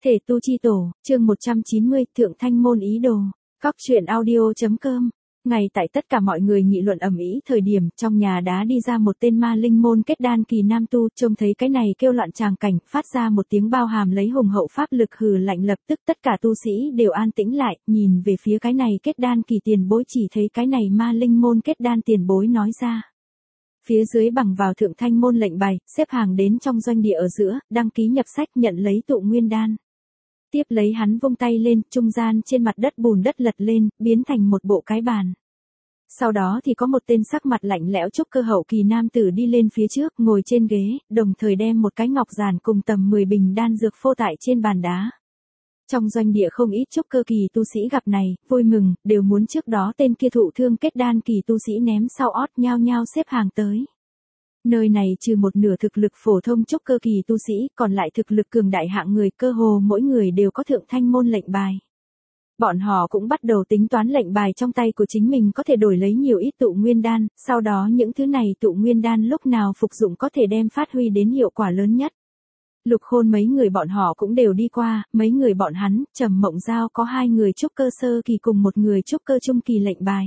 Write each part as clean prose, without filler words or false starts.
Thể tu chi tổ, chương 190, Thượng Thanh môn ý đồ. Góc truyện audio.com. Ngày tại tất cả mọi người nghị luận ầm ĩ thời điểm, trong nhà đá đi ra một tên ma linh môn kết đan kỳ nam tu, trông thấy cái này kêu loạn tràng cảnh, phát ra một tiếng bao hàm lấy hùng hậu pháp lực hừ lạnh, lập tức tất cả tu sĩ đều an tĩnh lại, nhìn về phía cái này kết đan kỳ tiền bối, chỉ thấy cái này ma linh môn kết đan tiền bối nói ra. Phía dưới bằng vào Thượng Thanh môn lệnh bài, xếp hàng đến trong doanh địa ở giữa, đăng ký nhập sách nhận lấy tụ nguyên đan. Tiếp lấy hắn vung tay lên, trung gian trên mặt đất bùn đất lật lên, biến thành một bộ cái bàn. Sau đó thì có một tên sắc mặt lạnh lẽo trúc cơ hậu kỳ nam tử đi lên phía trước, ngồi trên ghế, đồng thời đem một cái ngọc giản cùng tầm 10 bình đan dược phô tại trên bàn đá. Trong doanh địa không ít trúc cơ kỳ tu sĩ gặp này, vui mừng, đều muốn trước đó tên kia thụ thương kết đan kỳ tu sĩ ném sau ót nhao nhao xếp hàng tới. Nơi này trừ một nửa thực lực phổ thông trúc cơ kỳ tu sĩ, còn lại thực lực cường đại hạng người, cơ hồ mỗi người đều có Thượng Thanh môn lệnh bài. Bọn họ cũng bắt đầu tính toán lệnh bài trong tay của chính mình có thể đổi lấy nhiều ít tụ nguyên đan, sau đó những thứ này tụ nguyên đan lúc nào phục dụng có thể đem phát huy đến hiệu quả lớn nhất. Lục Khôn mấy người bọn họ cũng đều đi qua, mấy người bọn hắn, Trầm Mộng Giao có 2 người trúc cơ sơ kỳ cùng một người trúc cơ trung kỳ lệnh bài.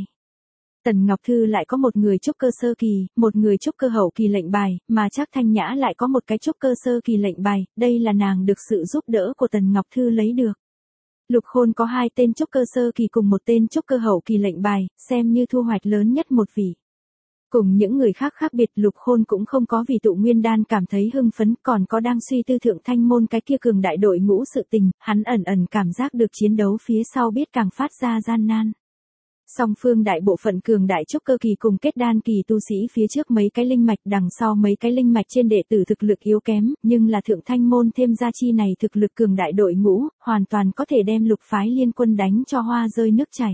Tần Ngọc Thư lại có một người trúc cơ sơ kỳ, một người trúc cơ hậu kỳ lệnh bài, mà Trác Thanh Nhã lại có một cái trúc cơ sơ kỳ lệnh bài, đây là nàng được sự giúp đỡ của Tần Ngọc Thư lấy được. Lục Khôn có 2 tên trúc cơ sơ kỳ cùng một tên trúc cơ hậu kỳ lệnh bài, xem như thu hoạch lớn nhất một vị. Cùng những người khác khác biệt, Lục Khôn cũng không có vì tụ nguyên đan cảm thấy hưng phấn, còn có đang suy tư Thượng Thanh môn cái kia cường đại đội ngũ sự tình, hắn ẩn ẩn cảm giác được chiến đấu phía sau biết càng phát ra gian nan. Song phương đại bộ phận cường đại trúc cơ kỳ cùng kết đan kỳ tu sĩ phía trước mấy cái linh mạch, đằng sau mấy cái linh mạch trên đệ tử thực lực yếu kém, nhưng là Thượng Thanh môn thêm gia chi này thực lực cường đại đội ngũ, hoàn toàn có thể đem Lục phái liên quân đánh cho hoa rơi nước chảy.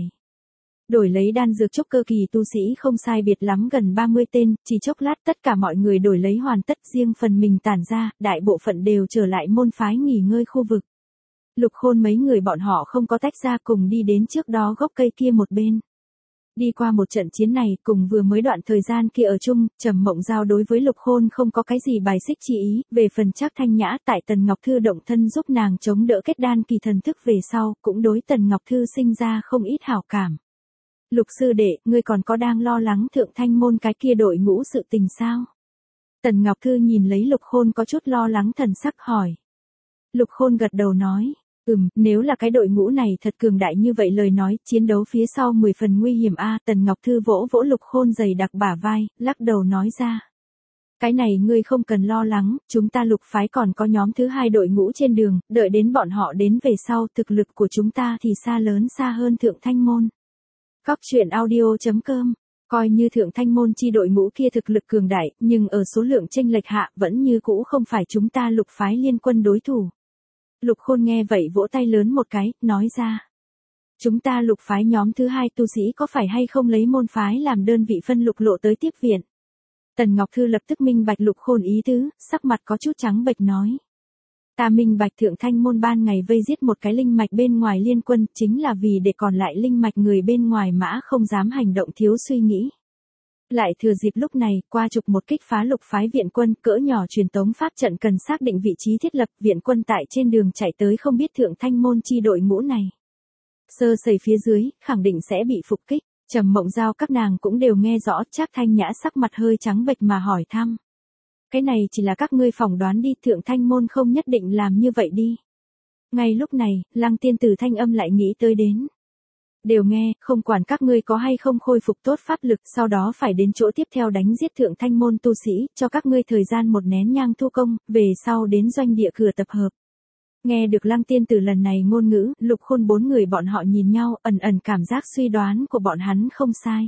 Đổi lấy đan dược trúc cơ kỳ tu sĩ không sai biệt lắm gần 30 tên, chỉ chốc lát tất cả mọi người đổi lấy hoàn tất, riêng phần mình tản ra, đại bộ phận đều trở lại môn phái nghỉ ngơi khu vực. Lục Khôn mấy người bọn họ không có tách ra, cùng đi đến trước đó gốc cây kia một bên. Đi qua một trận chiến này, cùng vừa mới đoạn thời gian kia ở chung, Trầm Mộng Giao đối với Lục Khôn không có cái gì bài xích chi ý, về phần Trác Thanh Nhã tại Tần Ngọc Thư động thân giúp nàng chống đỡ kết đan kỳ thần thức về sau, cũng đối Tần Ngọc Thư sinh ra không ít hảo cảm. Lục sư đệ, ngươi còn có đang lo lắng Thượng Thanh môn cái kia đội ngũ sự tình sao? Tần Ngọc Thư nhìn lấy Lục Khôn có chút lo lắng thần sắc hỏi. Lục Khôn gật đầu nói, nếu là cái đội ngũ này thật cường đại như vậy lời nói, chiến đấu phía sau 10 phần nguy hiểm a. Tần Ngọc Thư vỗ vỗ Lục Khôn dày đặc bả vai, lắc đầu nói ra. Cái này ngươi không cần lo lắng, chúng ta Lục phái còn có nhóm thứ 2 đội ngũ trên đường, đợi đến bọn họ đến về sau, thực lực của chúng ta thì xa lớn xa hơn Thượng Thanh môn. Góc truyện audio.com. Coi như Thượng Thanh môn chi đội ngũ kia thực lực cường đại, nhưng ở số lượng chênh lệch hạ vẫn như cũ không phải chúng ta Lục phái liên quân đối thủ. Lục Khôn nghe vậy vỗ tay lớn một cái, nói ra. Chúng ta Lục phái nhóm thứ 2 tu sĩ có phải hay không lấy môn phái làm đơn vị phân lục lộ tới tiếp viện? Tần Ngọc Thư lập tức minh bạch Lục Khôn ý tứ, sắc mặt có chút trắng bệch nói. Ta minh bạch Thượng Thanh môn ban ngày vây giết một cái linh mạch bên ngoài liên quân, chính là vì để còn lại linh mạch người bên ngoài mã không dám hành động thiếu suy nghĩ. Lại thừa dịp lúc này, qua trục một kích phá Lục phái viện quân, cỡ nhỏ truyền tống pháp trận cần xác định vị trí thiết lập, viện quân tại trên đường chạy tới không biết Thượng Thanh môn chi đội ngũ này. Sơ sẩy phía dưới, khẳng định sẽ bị phục kích. Trầm Mộng Giao các nàng cũng đều nghe rõ, Trác Thanh Nhã sắc mặt hơi trắng bệch mà hỏi thăm. Cái này chỉ là các ngươi phỏng đoán đi, Thượng Thanh môn không nhất định làm như vậy đi. Ngay lúc này, Lăng Tiên Tử thanh âm lại nghĩ tới đến. Đều nghe, không quản các ngươi có hay không khôi phục tốt pháp lực, sau đó phải đến chỗ tiếp theo đánh giết Thượng Thanh môn tu sĩ, cho các ngươi thời gian một nén nhang thu công, về sau đến doanh địa cửa tập hợp. Nghe được Lăng Tiên Tử lần này ngôn ngữ, Lục Khôn 4 người bọn họ nhìn nhau, ẩn ẩn cảm giác suy đoán của bọn hắn không sai.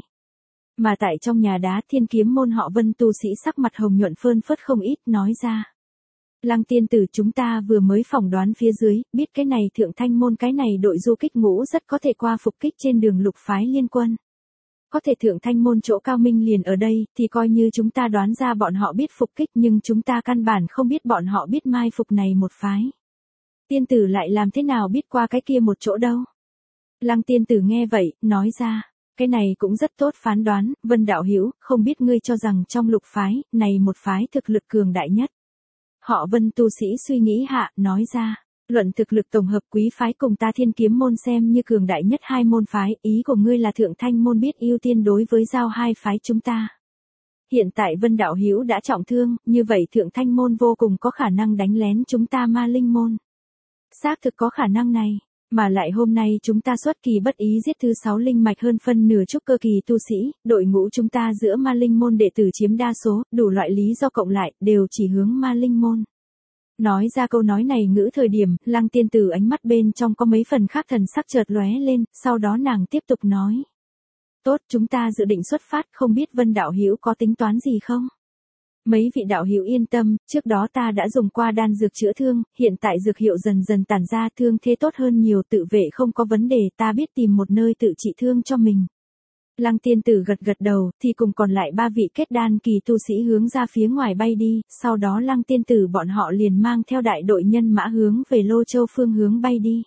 Mà tại trong nhà đá Thiên Kiếm môn họ Vân tu sĩ sắc mặt hồng nhuận phơn phớt không ít, nói ra. Lăng tiên tử, chúng ta vừa mới phỏng đoán phía dưới, biết cái này Thượng Thanh môn cái này đội du kích ngũ rất có thể qua phục kích trên đường Lục phái liên quân. Có thể Thượng Thanh môn chỗ cao minh liền ở đây, thì coi như chúng ta đoán ra bọn họ biết phục kích, nhưng chúng ta căn bản không biết bọn họ biết mai phục này một phái. Tiên tử lại làm thế nào biết qua cái kia một chỗ đâu? Lăng tiên tử nghe vậy, nói ra. Cái này cũng rất tốt phán đoán, Vân đạo hữu, không biết ngươi cho rằng trong Lục phái, này một phái thực lực cường đại nhất. Họ Vân tu sĩ suy nghĩ hạ, nói ra. Luận thực lực tổng hợp quý phái cùng ta Thiên Kiếm môn xem như cường đại nhất hai môn phái, ý của ngươi là Thượng Thanh môn biết ưu tiên đối với giao hai phái chúng ta. Hiện tại Vân đạo hữu đã trọng thương, như vậy Thượng Thanh môn vô cùng có khả năng đánh lén chúng ta Ma Linh môn. Xác thực có khả năng này, mà lại hôm nay chúng ta xuất kỳ bất ý giết thứ 6 linh mạch hơn phân nửa trúc cơ kỳ tu sĩ, đội ngũ chúng ta giữa Ma Linh môn đệ tử chiếm đa số, đủ loại lý do cộng lại, đều chỉ hướng Ma Linh môn. Nói ra câu nói này ngữ thời điểm, Lăng tiên tử ánh mắt bên trong có mấy phần khác thần sắc chợt lóe lên, sau đó nàng tiếp tục nói. Tốt, chúng ta dự định xuất phát, không biết Vân đạo hữu có tính toán gì không? Mấy vị đạo hữu yên tâm, trước đó ta đã dùng qua đan dược chữa thương, hiện tại dược hiệu dần dần tản ra, thương thế tốt hơn nhiều, tự vệ không có vấn đề, ta biết tìm một nơi tự trị thương cho mình. Lăng tiên tử gật gật đầu, thì cùng còn lại 3 vị kết đan kỳ tu sĩ hướng ra phía ngoài bay đi, sau đó Lăng tiên tử bọn họ liền mang theo đại đội nhân mã hướng về Lô Châu phương hướng bay đi.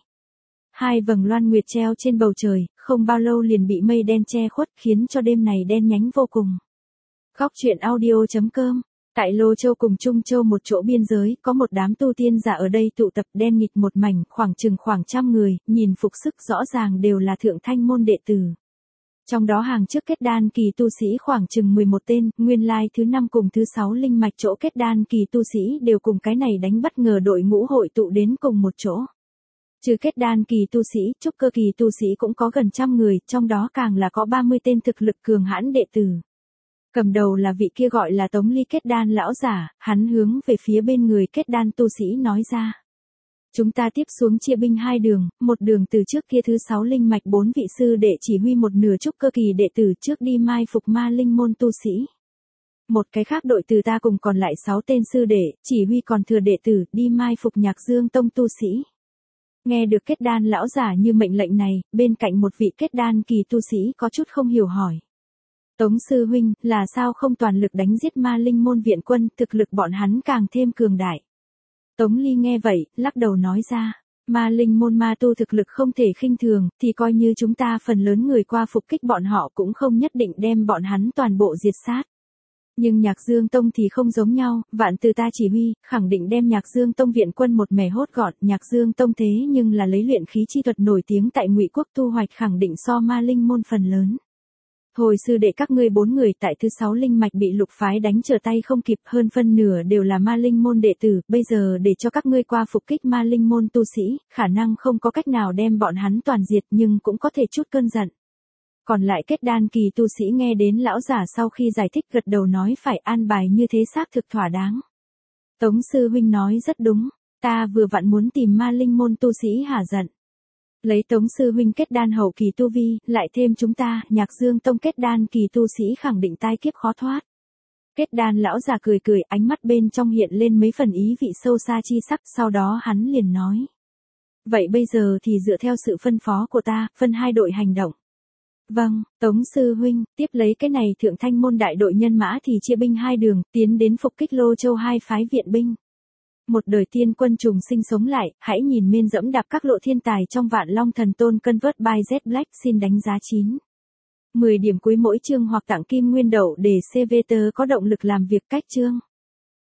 2 vầng loan nguyệt treo trên bầu trời, không bao lâu liền bị mây đen che khuất, khiến cho đêm này đen nhánh vô cùng. Góc truyện audio.com. Tại Lô Châu cùng Trung Châu một chỗ biên giới, có một đám tu tiên giả ở đây tụ tập đen nghịt một mảnh, khoảng 100 người, nhìn phục sức rõ ràng đều là Thượng Thanh môn đệ tử. Trong đó hàng trước kết đan kỳ tu sĩ khoảng 11 tên, nguyên lai thứ 5 cùng thứ 6 linh mạch chỗ kết đan kỳ tu sĩ đều cùng cái này đánh bất ngờ đội ngũ hội tụ đến cùng một chỗ. Trừ kết đan kỳ tu sĩ, trúc cơ kỳ tu sĩ cũng có gần 100 người, trong đó càng là có 30 tên thực lực cường hãn đệ tử. Cầm đầu là vị kia gọi là Tống Ly kết đan lão giả, hắn hướng về phía bên người kết đan tu sĩ nói ra. Chúng ta tiếp xuống chia binh 2 đường, một đường từ trước kia thứ 6 linh mạch 4 vị sư đệ chỉ huy một nửa trúc cơ kỳ đệ tử trước đi mai phục Ma Linh môn tu sĩ. Một cái khác đội từ ta cùng còn lại 6 tên sư đệ, chỉ huy còn thừa đệ tử đi mai phục Nhạc Dương tông tu sĩ. Nghe được kết đan lão giả như mệnh lệnh này, bên cạnh một vị kết đan kỳ tu sĩ có chút không hiểu hỏi. Tống sư huynh, là sao không toàn lực đánh giết Ma Linh môn viện quân, thực lực bọn hắn càng thêm cường đại. Tống Ly nghe vậy, lắc đầu nói ra, Ma Linh môn ma tu thực lực không thể khinh thường, thì coi như chúng ta phần lớn người qua phục kích bọn họ cũng không nhất định đem bọn hắn toàn bộ diệt sát. Nhưng Nhạc Dương tông thì không giống nhau, vạn từ ta chỉ huy, khẳng định đem Nhạc Dương tông viện quân một mẻ hốt gọn, Nhạc Dương tông thế nhưng là lấy luyện khí chi thuật nổi tiếng tại Ngụy quốc, thu hoạch khẳng định so Ma Linh môn phần lớn. Hồi sư đệ các ngươi 4 người tại thứ 6 linh mạch bị lục phái đánh trở tay không kịp, hơn phân nửa đều là Ma Linh môn đệ tử, bây giờ để cho các ngươi qua phục kích Ma Linh môn tu sĩ, khả năng không có cách nào đem bọn hắn toàn diệt nhưng cũng có thể chút cơn giận. Còn lại kết đan kỳ tu sĩ nghe đến lão giả sau khi giải thích gật đầu nói phải an bài như thế xác thực thỏa đáng. Tống sư huynh nói rất đúng, ta vừa vặn muốn tìm Ma Linh môn tu sĩ hả giận. Lấy Tống sư huynh kết đan hậu kỳ tu vi, lại thêm chúng ta, Nhạc Dương tông kết đan kỳ tu sĩ khẳng định tai kiếp khó thoát. Kết đan lão già cười cười, ánh mắt bên trong hiện lên mấy phần ý vị sâu xa chi sắc, sau đó hắn liền nói. Vậy bây giờ thì dựa theo sự phân phó của ta, phân 2 đội hành động. Vâng, Tống sư huynh, tiếp lấy cái này Thượng Thanh môn đại đội nhân mã thì chia binh 2 đường, tiến đến phục kích Lô Châu 2 phái viện binh. Một đời tiên quân trùng sinh sống lại, hãy nhìn men dẫm đạp các lộ thiên tài trong Vạn Long Thần Tôn Convert by Z Black xin đánh giá 9. 10 điểm cuối mỗi chương hoặc tặng kim nguyên đậu để CV tớ có động lực làm việc cách chương.